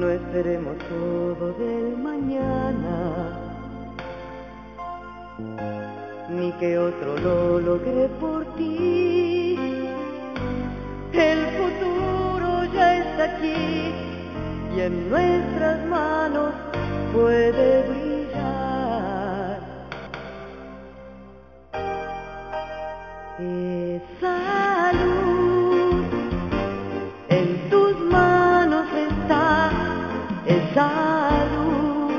No esperemos todo del mañana, ni que otro lo logre por ti. El futuro ya está aquí y en nuestras manos puede brillar. Esa luz en tus manos está, esa luz.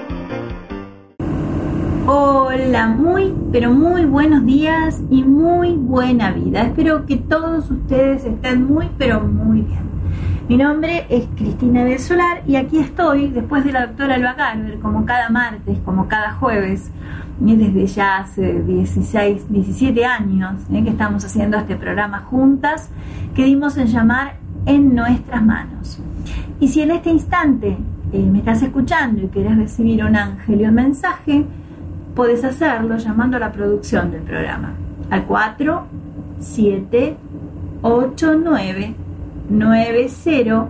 Hola, pero muy buenos días y muy buena vida. Espero que todos ustedes estén pero muy bien. Mi nombre es Cristina del Solar y aquí estoy después de la doctora Alba Garber, como cada martes, como cada jueves, desde ya hace 17 años que estamos haciendo este programa juntas, que dimos en llamar En Nuestras Manos. Y si en este instante me estás escuchando y querés recibir un ángel y un mensaje, podés hacerlo llamando a la producción del programa al 4789-9014.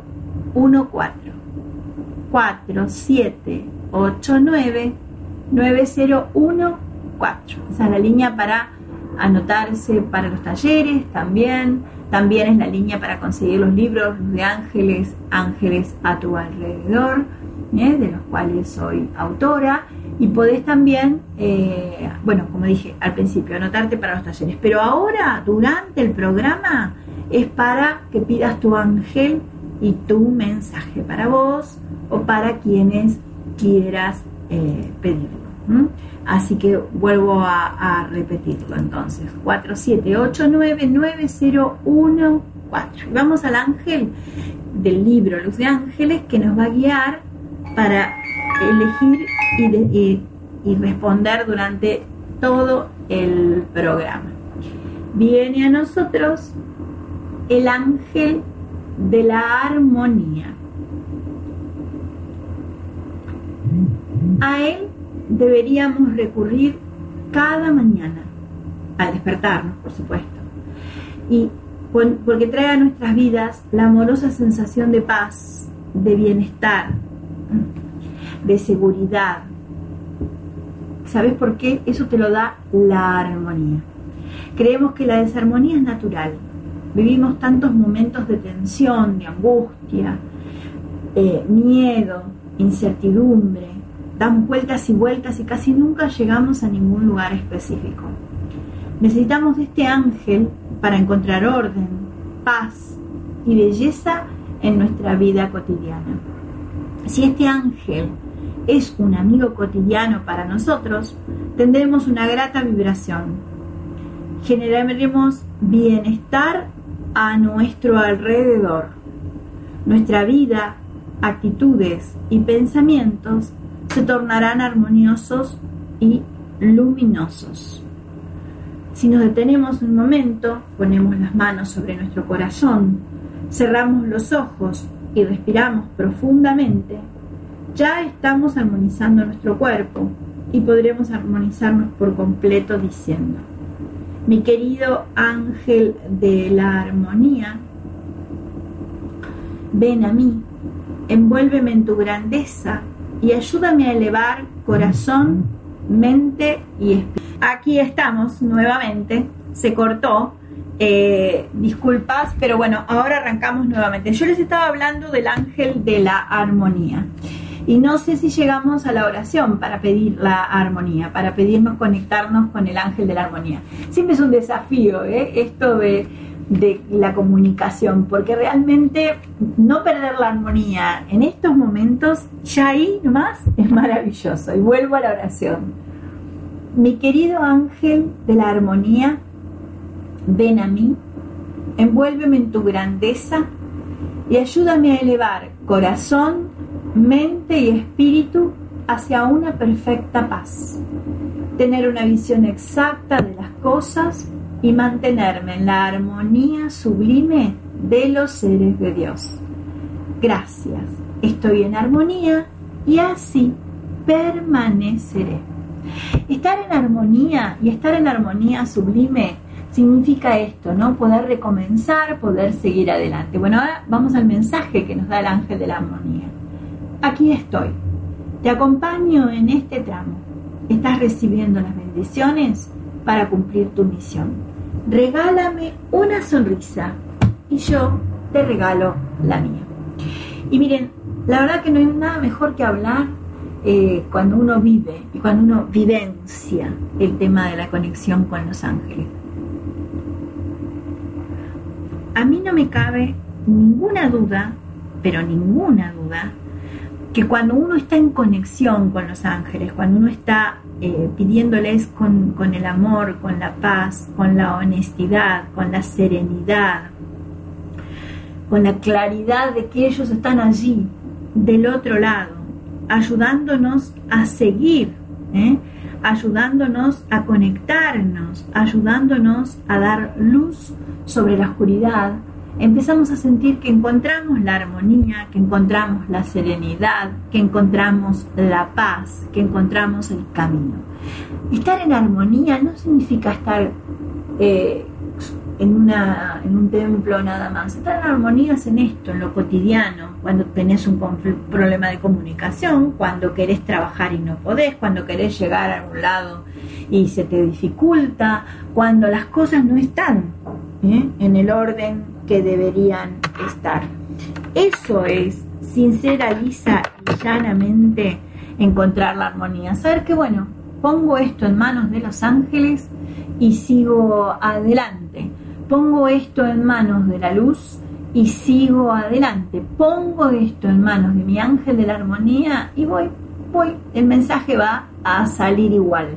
4789-9014. Esa es la línea para anotarse para los talleres, también es la línea para conseguir los libros de Ángeles a tu alrededor, de los cuales soy autora. Y podés también, como dije al principio, anotarte para los talleres. Pero ahora, durante el programa, es para que pidas tu ángel y tu mensaje para vos o para quienes quieras pedirlo. Así que vuelvo a repetirlo entonces. 4789-9014. Vamos al ángel del libro Luz de Ángeles, que nos va a guiar para elegir y responder durante todo el programa. Viene a nosotros el ángel de la armonía. A él deberíamos recurrir cada mañana al despertarnos, por supuesto, y porque trae a nuestras vidas la amorosa sensación de paz, de bienestar, de seguridad. ¿Sabes por qué? Eso te lo da la armonía. Creemos que la desarmonía es natural. Vivimos tantos momentos de tensión, de angustia, miedo, incertidumbre. Damos vueltas y vueltas y casi nunca llegamos a ningún lugar específico. Necesitamos de este ángel para encontrar orden, paz y belleza en nuestra vida cotidiana. Si este ángel es un amigo cotidiano para nosotros, tendremos una grata vibración. Generaremos bienestar a nuestro alrededor. Nuestra vida, actitudes y pensamientos se tornarán armoniosos y luminosos. Si nos detenemos un momento, ponemos las manos sobre nuestro corazón, cerramos los ojos y respiramos profundamente, ya estamos armonizando nuestro cuerpo y podremos armonizarnos por completo diciendo: mi querido ángel de la armonía, ven a mí, envuélveme en tu grandeza y ayúdame a elevar corazón, mente y espíritu. Aquí estamos nuevamente, se cortó, disculpas, pero bueno, ahora arrancamos nuevamente. Yo les estaba hablando del ángel de la armonía y no sé si llegamos a la oración para pedir la armonía, para pedirnos conectarnos con el ángel de la armonía. Siempre es un desafío, esto de la comunicación, porque realmente no perder la armonía en estos momentos, ya ahí nomás es maravilloso. Y vuelvo a la oración. Mi querido ángel de la armonía, ven a mí, envuélveme en tu grandeza y ayúdame a elevar corazón, mente y espíritu hacia una perfecta paz, tener una visión exacta de las cosas y mantenerme en la armonía sublime de los seres de Dios. Gracias, estoy en armonía y así permaneceré. Estar en armonía y estar en armonía sublime significa esto, ¿no? Poder recomenzar, poder seguir adelante. Bueno, ahora vamos al mensaje que nos da el ángel de la armonía. aquí estoy. Te acompaño en este tramo. Estás recibiendo las bendiciones para cumplir tu misión. Regálame una sonrisa y yo te regalo la mía. Y miren, la verdad que no hay nada mejor que hablar cuando uno vive y cuando uno vivencia el tema de la conexión con los ángeles. A mí no me cabe ninguna duda, pero ninguna duda, que cuando uno está en conexión con los ángeles, cuando uno está pidiéndoles con el amor, con la paz, con la honestidad, con la serenidad, con la claridad de que ellos están allí, del otro lado, ayudándonos a seguir, ayudándonos a conectarnos, ayudándonos a dar luz sobre la oscuridad, empezamos a sentir que encontramos la armonía, que encontramos la serenidad, que encontramos la paz, que encontramos el camino. Estar en armonía no significa estar en un templo nada más. Estar en armonía es en esto, en lo cotidiano, cuando tenés un problema de comunicación, cuando querés trabajar y no podés, cuando querés llegar a algún lado y se te dificulta, cuando las cosas no están en el orden que deberían estar. Eso es, sincera, lisa y llanamente, encontrar la armonía. Saber que, bueno, pongo esto en manos de los ángeles y sigo adelante. Pongo esto en manos de la luz y sigo adelante. Pongo esto en manos de mi ángel de la armonía y voy. El mensaje va a salir igual.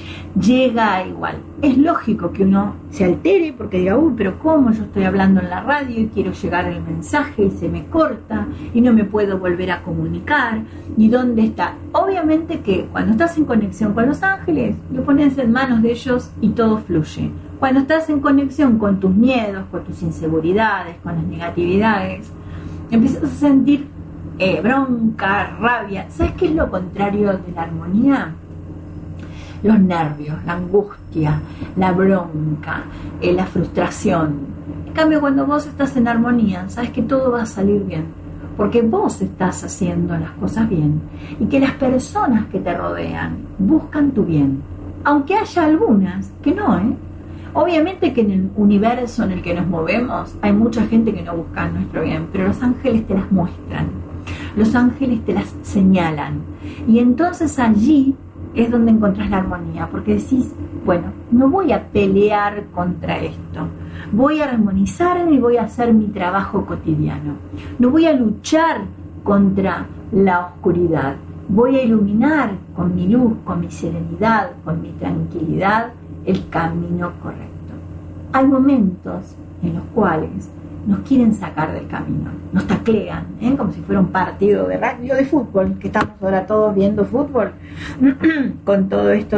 Llega igual. Es lógico que uno se altere porque diga, pero ¿cómo? Yo estoy hablando en la radio y quiero llegar el mensaje y se me corta y no me puedo volver a comunicar. ¿Y dónde está? Obviamente que cuando estás en conexión con los ángeles, lo pones en manos de ellos y todo fluye. Cuando estás en conexión con tus miedos, con tus inseguridades, con las negatividades, empiezas a sentir bronca, rabia. ¿Sabes qué es lo contrario de la armonía? Los nervios, la angustia, la bronca, la frustración. En cambio, cuando vos estás en armonía, sabes que todo va a salir bien, porque vos estás haciendo las cosas bien y que las personas que te rodean buscan tu bien, aunque haya algunas que no, Obviamente que en el universo en el que nos movemos hay mucha gente que no busca nuestro bien, pero los ángeles te las muestran, los ángeles te las señalan, y entonces allí es donde encontrás la armonía, porque decís, bueno, no voy a pelear contra esto, voy a armonizarme y voy a hacer mi trabajo cotidiano, no voy a luchar contra la oscuridad, voy a iluminar con mi luz, con mi serenidad, con mi tranquilidad, el camino correcto. Hay momentos en los cuales nos quieren sacar del camino, nos taclean, como si fuera un partido de rugby o de fútbol, que estamos ahora todos viendo fútbol, con todo esto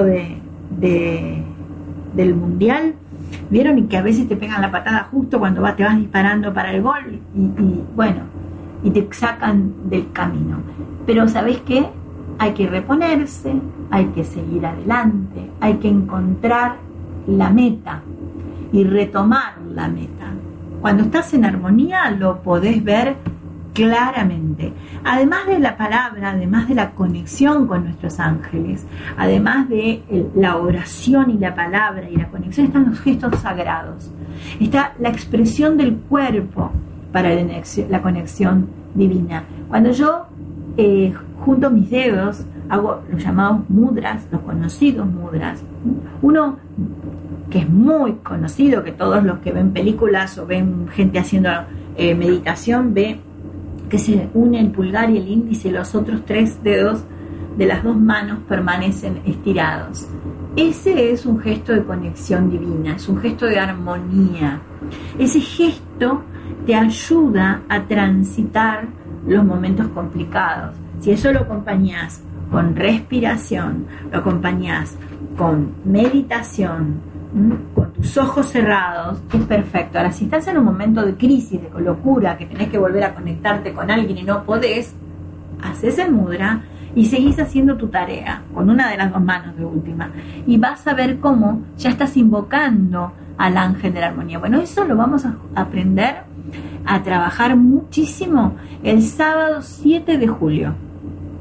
del mundial, ¿vieron? Y que a veces te pegan la patada justo cuando te vas disparando para el gol, y te sacan del camino. Pero ¿sabés qué? Hay que reponerse, hay que seguir adelante, hay que encontrar la meta y retomar la meta. Cuando estás en armonía lo podés ver claramente. Además de la palabra, además de la conexión con nuestros ángeles, además de la oración y la palabra y la conexión, están los gestos sagrados. Está la expresión del cuerpo para la conexión divina. Cuando yo junto mis dedos, hago los llamados mudras, los conocidos mudras. Uno que es muy conocido, que todos los que ven películas o ven gente haciendo meditación, ve que se une el pulgar y el índice, y los otros 3 dedos de las 2 manos permanecen estirados. Ese es un gesto de conexión divina, es un gesto de armonía. Ese gesto te ayuda a transitar los momentos complicados. Si eso lo acompañás con respiración, lo acompañás con meditación, con tus ojos cerrados, es perfecto. Ahora, si estás en un momento de crisis, de locura, que tenés que volver a conectarte con alguien y no podés, haces el mudra y seguís haciendo tu tarea con una de las 2 manos de última, y vas a ver cómo ya estás invocando al ángel de la armonía. Bueno, eso lo vamos a aprender a trabajar muchísimo el sábado 7 de julio.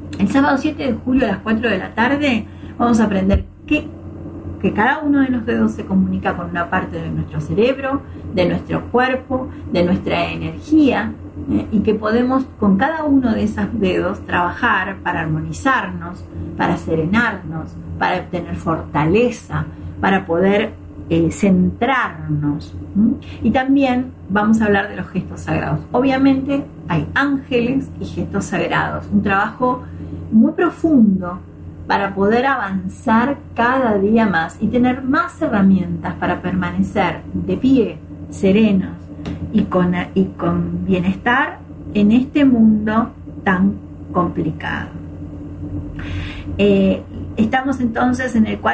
El sábado 7 de julio a las 4 de la tarde vamos a aprender que cada uno de los dedos se comunica con una parte de nuestro cerebro, de nuestro cuerpo, de nuestra energía, y que podemos con cada uno de esos dedos trabajar para armonizarnos, para serenarnos, para obtener fortaleza, para poder centrarnos. Y también vamos a hablar de los gestos sagrados. Obviamente hay ángeles y gestos sagrados, un trabajo muy profundo para poder avanzar cada día más y tener más herramientas para permanecer de pie, serenos y con bienestar en este mundo tan complicado. Estamos entonces en el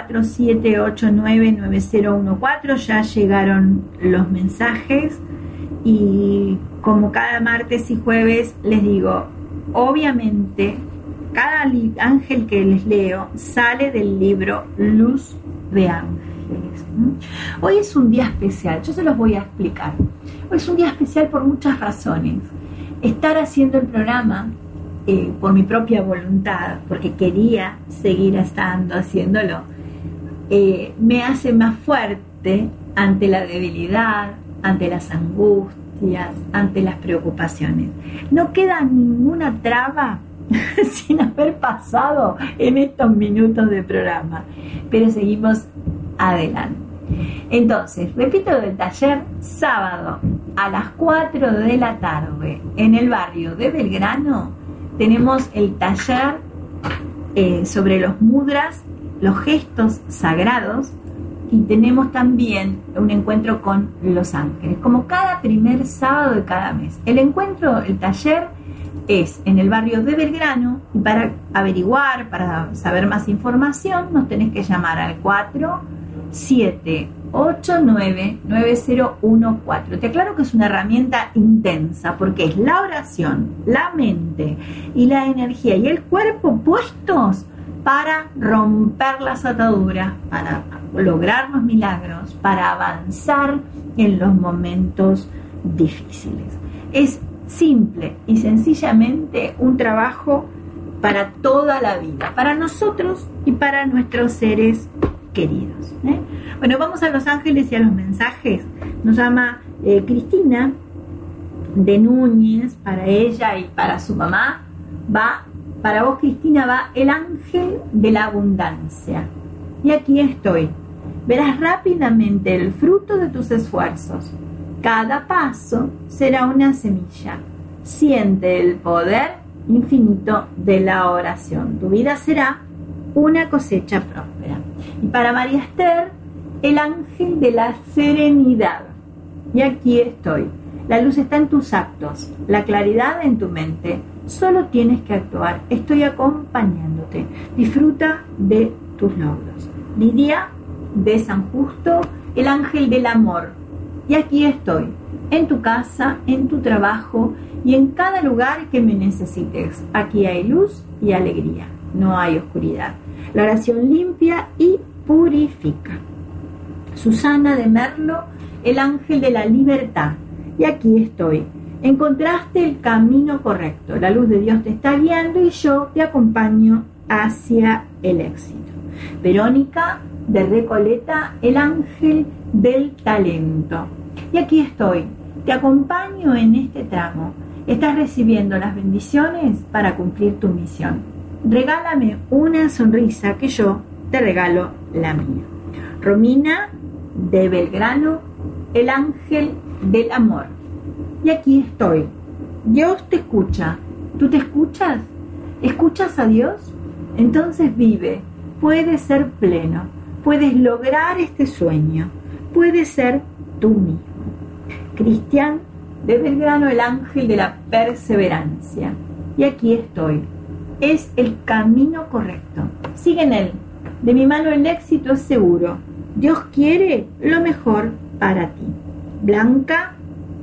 47899014, ya llegaron los mensajes y como cada martes y jueves les digo, obviamente cada ángel que les leo sale del libro Luz de Ángeles. Hoy es un día especial, yo se los voy a explicar. Hoy es un día especial por muchas razones. Estar haciendo el programa por mi propia voluntad, porque quería seguir haciéndolo, me hace más fuerte ante la debilidad, ante las angustias, ante las preocupaciones. No queda ninguna traba sin haber pasado en estos minutos de programa, pero seguimos adelante. Entonces, repito del taller, sábado a las 4 de la tarde en el barrio de Belgrano tenemos el taller sobre los mudras, los gestos sagrados, y tenemos también un encuentro con los ángeles, como cada primer sábado de cada mes. El taller es en el barrio de Belgrano, y para averiguar, para saber más información, nos tenés que llamar al 47899014. Te aclaro que es una herramienta intensa, porque es la oración, la mente y la energía y el cuerpo puestos para romper las ataduras, para lograr los milagros, para avanzar en los momentos difíciles. Es simple y sencillamente un trabajo para toda la vida, para nosotros y para nuestros seres queridos. Bueno, vamos a los ángeles y a los mensajes. Nos llama Cristina de Núñez, para ella y para su mamá. Para vos, Cristina, va el ángel de la abundancia. Y aquí estoy. Verás rápidamente el fruto de tus esfuerzos. Cada paso será una semilla. Siente el poder infinito de la oración. Tu vida será una cosecha próspera. Y para María Esther, el ángel de la serenidad. Y aquí estoy. La luz está en tus actos, la claridad en tu mente. Solo tienes que actuar. Estoy acompañándote. Disfruta de tus logros. Lidia de San Justo, el ángel del amor. Y aquí estoy, en tu casa, en tu trabajo y en cada lugar que me necesites. Aquí hay luz y alegría, no hay oscuridad. La oración limpia y purifica. Susana de Merlo, el ángel de la libertad. Y aquí estoy. Encontraste el camino correcto. La luz de Dios te está guiando y yo te acompaño hacia el éxito. Verónica de Recoleta, el ángel del talento. Y aquí estoy. Te acompaño en este tramo. Estás recibiendo las bendiciones para cumplir tu misión. Regálame una sonrisa que yo te regalo la mía. Romina de Belgrano, el ángel del amor. Y aquí estoy. Dios te escucha. ¿Tú te escuchas? ¿Escuchas a Dios? Entonces vive. Puedes ser pleno. Puedes lograr este sueño. Puedes ser tú mismo. Cristian de Belgrano, el ángel de la perseverancia. Y aquí estoy. Es el camino correcto. Sigue en él. De mi mano el éxito es seguro. Dios quiere lo mejor para ti. Blanca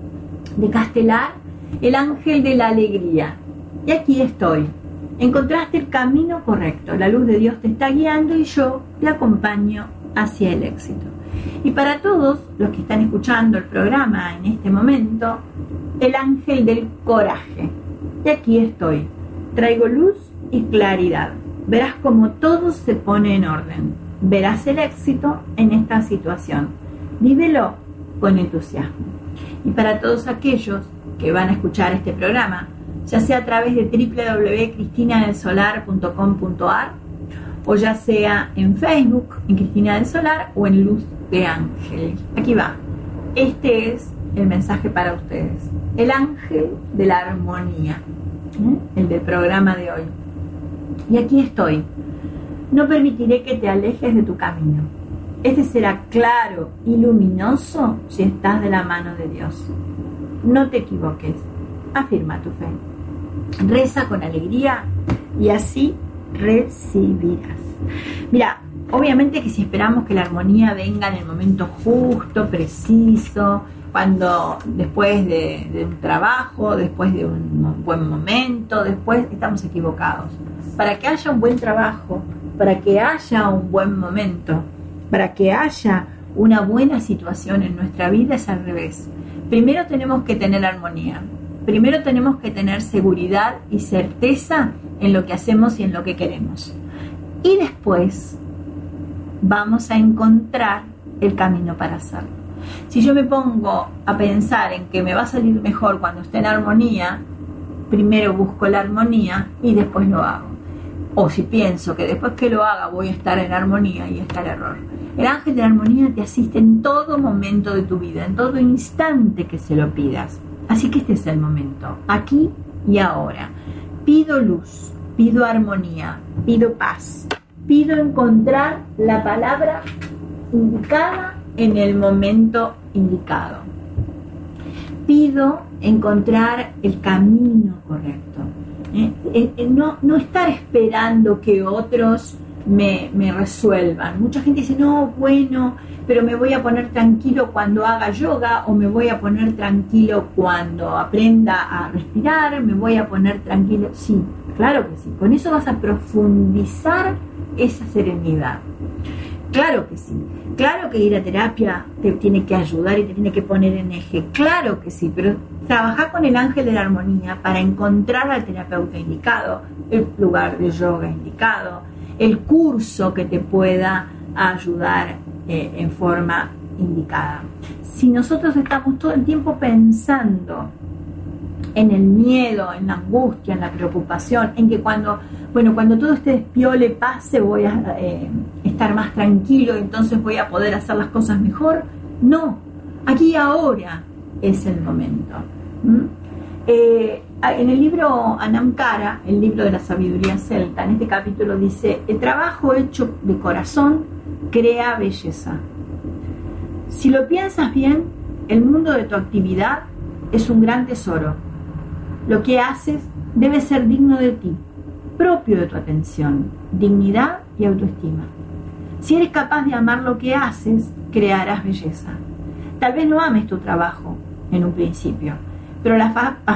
de Castelar, el ángel de la alegría. Y aquí estoy. Encontraste el camino correcto. La luz de Dios te está guiando y yo te acompaño hacia el éxito. Y para todos los que están escuchando el programa en este momento, el ángel del coraje. Y aquí estoy. Traigo luz y claridad. Verás cómo todo se pone en orden. Verás el éxito en esta situación. Vívelo con entusiasmo. Y para todos aquellos que van a escuchar este programa, ya sea a través de www.cristinadelsolar.com.ar o ya sea en Facebook, en Cristina del Solar o en Luz de Ángel. Aquí va. Este es el mensaje para ustedes. El ángel de la armonía, el del programa de hoy. Y aquí estoy. No permitiré que te alejes de tu camino. Este será claro y luminoso si estás de la mano de Dios. No te equivoques. Afirma tu fe. Reza con alegría y así recibirás. Mira, obviamente que si esperamos que la armonía venga en el momento justo, preciso, cuando después de un trabajo, después de un buen momento, después estamos equivocados. Para que haya un buen trabajo, para que haya un buen momento, para que haya una buena situación en nuestra vida es al revés. Primero tenemos que tener armonía. Primero tenemos que tener seguridad y certeza en lo que hacemos y en lo que queremos. Y después vamos a encontrar el camino para hacerlo. Si yo me pongo a pensar en que me va a salir mejor cuando esté en armonía, primero busco la armonía y después lo hago. O si pienso que después que lo haga voy a estar en armonía, y está el error. El ángel de la armonía te asiste en todo momento de tu vida, en todo instante que se lo pidas. Así que este es el momento, aquí y ahora. Pido luz, pido armonía, pido paz, pido encontrar la palabra indicada en el momento indicado. Pido encontrar el camino correcto. No estar esperando que otros me resuelvan. Mucha gente dice, no, bueno, pero me voy a poner tranquilo cuando haga yoga, o me voy a poner tranquilo cuando aprenda a respirar, me voy a poner tranquilo. Sí, claro que sí. Con eso vas a profundizar esa serenidad. Claro que sí. Claro que ir a terapia te tiene que ayudar y te tiene que poner en eje. Claro que sí, pero trabajar con el ángel de la armonía para encontrar al terapeuta indicado, el lugar de yoga indicado, el curso que te pueda ayudar en forma indicada. Si nosotros estamos todo el tiempo pensando en el miedo, en la angustia, en la preocupación, en que cuando todo este despiole pase voy a estar más tranquilo, entonces voy a poder hacer las cosas mejor. No, aquí y ahora es el momento. En el libro Anamkara, el libro de la sabiduría celta, en este capítulo dice: el trabajo hecho de corazón crea belleza. Si lo piensas bien, el mundo de tu actividad es un gran tesoro. Lo que haces debe ser digno de ti, propio de tu atención, dignidad y autoestima. Si eres capaz de amar lo que haces, crearás belleza. Tal vez no ames tu trabajo en un principio, pero la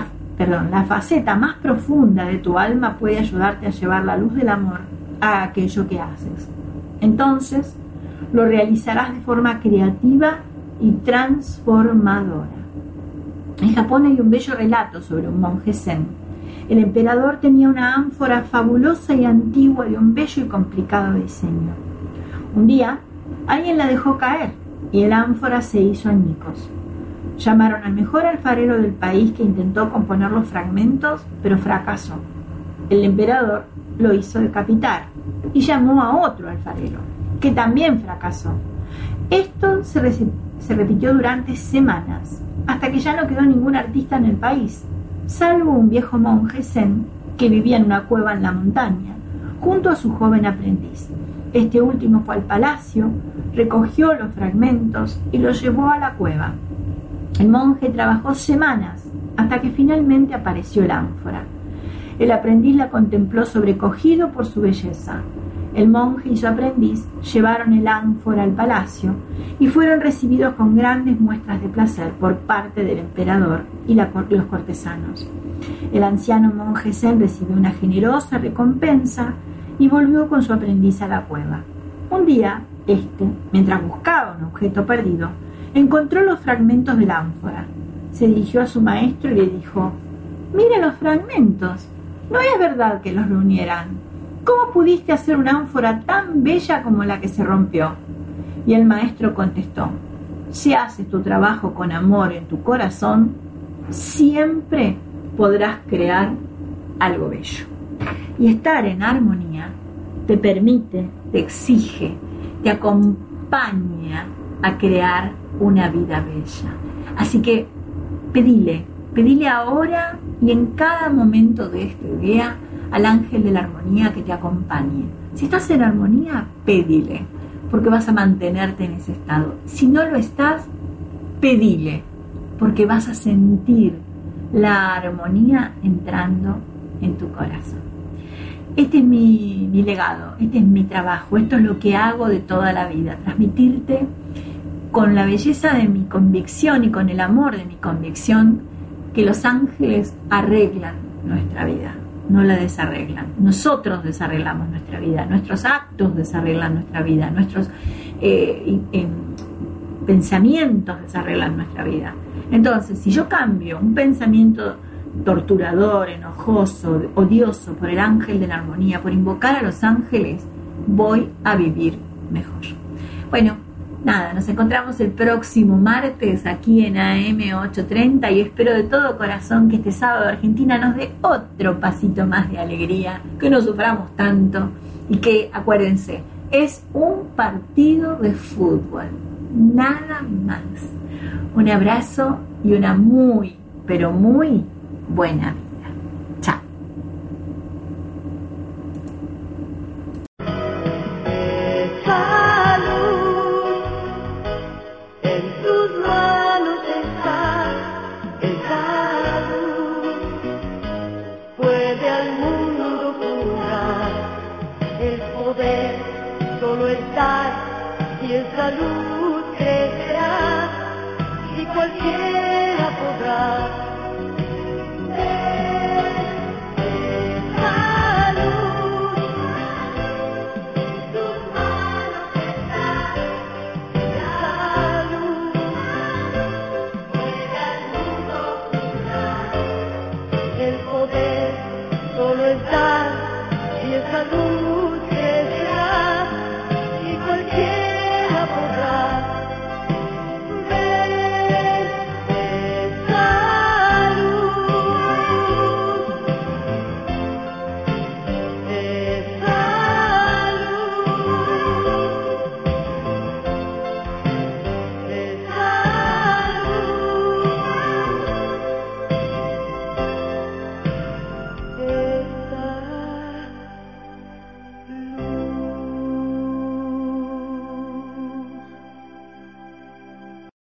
faceta más profunda de tu alma puede ayudarte a llevar la luz del amor a aquello que haces. Entonces, lo realizarás de forma creativa y transformadora. En Japón hay un bello relato sobre un monje zen. El emperador tenía una ánfora fabulosa y antigua de un bello y complicado diseño. Un día, alguien la dejó caer y el ánfora se hizo añicos. Llamaron al mejor alfarero del país, que intentó componer los fragmentos, pero fracasó. El emperador lo hizo decapitar y llamó a otro alfarero, que también fracasó. Esto se repitió durante semanas, hasta que ya no quedó ningún artista en el país, salvo un viejo monje zen que vivía en una cueva en la montaña, junto a su joven aprendiz. Este último fue al palacio, recogió los fragmentos y los llevó a la cueva. El monje trabajó semanas hasta que finalmente apareció el ánfora. El aprendiz la contempló sobrecogido por su belleza. El monje y su aprendiz llevaron el ánfora al palacio y fueron recibidos con grandes muestras de placer por parte del emperador y los cortesanos. El anciano monje zen recibió una generosa recompensa y volvió con su aprendiz a la cueva. Un día, mientras buscaba un objeto perdido, encontró los fragmentos del ánfora. Se dirigió a su maestro y le dijo: «Mira los fragmentos. No es verdad que los reunieran. ¿Cómo pudiste hacer una ánfora tan bella como la que se rompió? Y el maestro contestó: si haces tu trabajo con amor en tu corazón, siempre podrás crear algo bello. Y estar en armonía te permite, te exige, te acompaña a crear una vida bella. Así que pedile ahora y en cada momento de este día al ángel de la armonía que te acompañe. Si estás en armonía, pedile, porque vas a mantenerte en ese estado. Si no lo estás, pedile, porque vas a sentir la armonía entrando en tu corazón. Este es mi legado, este es mi trabajo, esto es lo que hago de toda la vida, transmitirte con la belleza de mi convicción y con el amor de mi convicción que los ángeles arreglan nuestra vida, no la desarreglan. Nosotros desarreglamos nuestra vida, nuestros actos desarreglan nuestra vida, nuestros pensamientos desarreglan nuestra vida. Entonces, si yo cambio un pensamiento torturador, enojoso, odioso por el ángel de la armonía, por invocar a los ángeles, voy a vivir mejor. Bueno, nada, nos encontramos el próximo martes aquí en AM 830 y espero de todo corazón que este sábado Argentina nos dé otro pasito más de alegría, que no suframos tanto y que, acuérdense, es un partido de fútbol, nada más. Un abrazo y una muy, pero muy buena vida. Chao. Salud, en tus manos está el salud. Puede al mundo curar, el poder solo está y en salud crecerá. Si cualquier